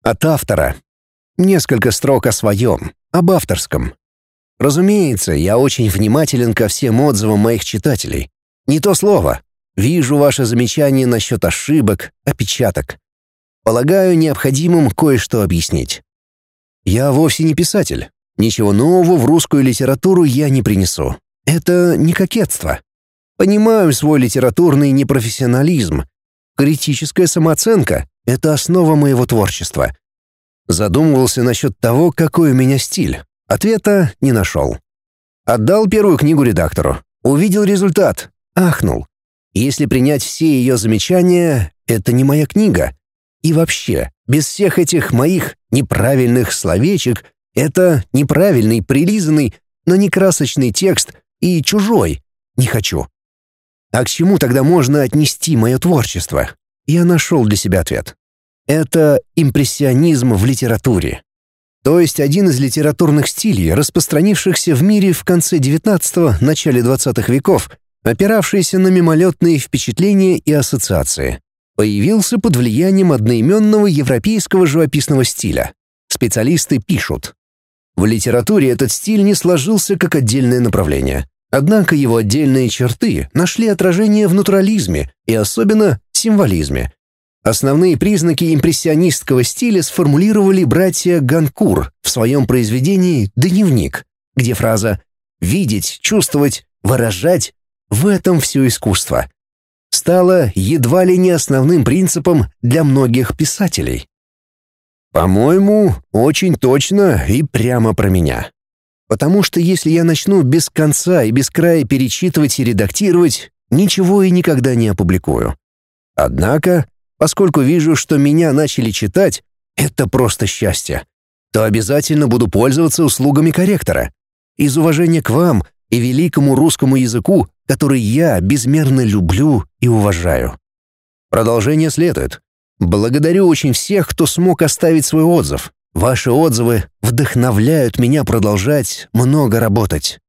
От автора. Несколько строк о своем, об авторском. Разумеется, я очень внимателен ко всем отзывам моих читателей. Не то слово. Вижу ваши замечания насчет ошибок, опечаток. Полагаю, необходимым кое-что объяснить. Я вовсе не писатель. Ничего нового в русскую литературу я не принесу. Это не кокетство. Понимаю свой литературный непрофессионализм. Критическая самооценка — это основа моего творчества. Задумывался насчет того, какой у меня стиль. Ответа не нашел. Отдал первую книгу редактору. Увидел результат. Ахнул. Если принять все ее замечания, это не моя книга. И вообще, без всех этих моих неправильных словечек, это неправильный, прилизанный, но не красочный текст и чужой. Не хочу. А к чему тогда можно отнести мое творчество? Я нашел для себя ответ. Это импрессионизм в литературе. То есть один из литературных стилей, распространившихся в мире в конце XIX – начале XX веков, опиравшийся на мимолетные впечатления и ассоциации, появился под влиянием одноименного европейского живописного стиля. Специалисты пишут. В литературе этот стиль не сложился как отдельное направление. Однако его отдельные черты нашли отражение в натурализме и особенно символизме. Основные признаки импрессионистского стиля сформулировали братья Ганкур в своем произведении «Дневник», где фраза «видеть, чувствовать, выражать» — в этом все искусство. Стала едва ли не основным принципом для многих писателей. По-моему, очень точно и прямо про меня. Потому что если я начну без конца и без края перечитывать и редактировать, ничего и никогда не опубликую. Однако, поскольку вижу, что меня начали читать, это просто счастье, то обязательно буду пользоваться услугами корректора. Из уважения к вам и великому русскому языку, который я безмерно люблю и уважаю. Продолжение следует. Благодарю очень всех, кто смог оставить свой отзыв. Ваши отзывы вдохновляют меня продолжать много работать.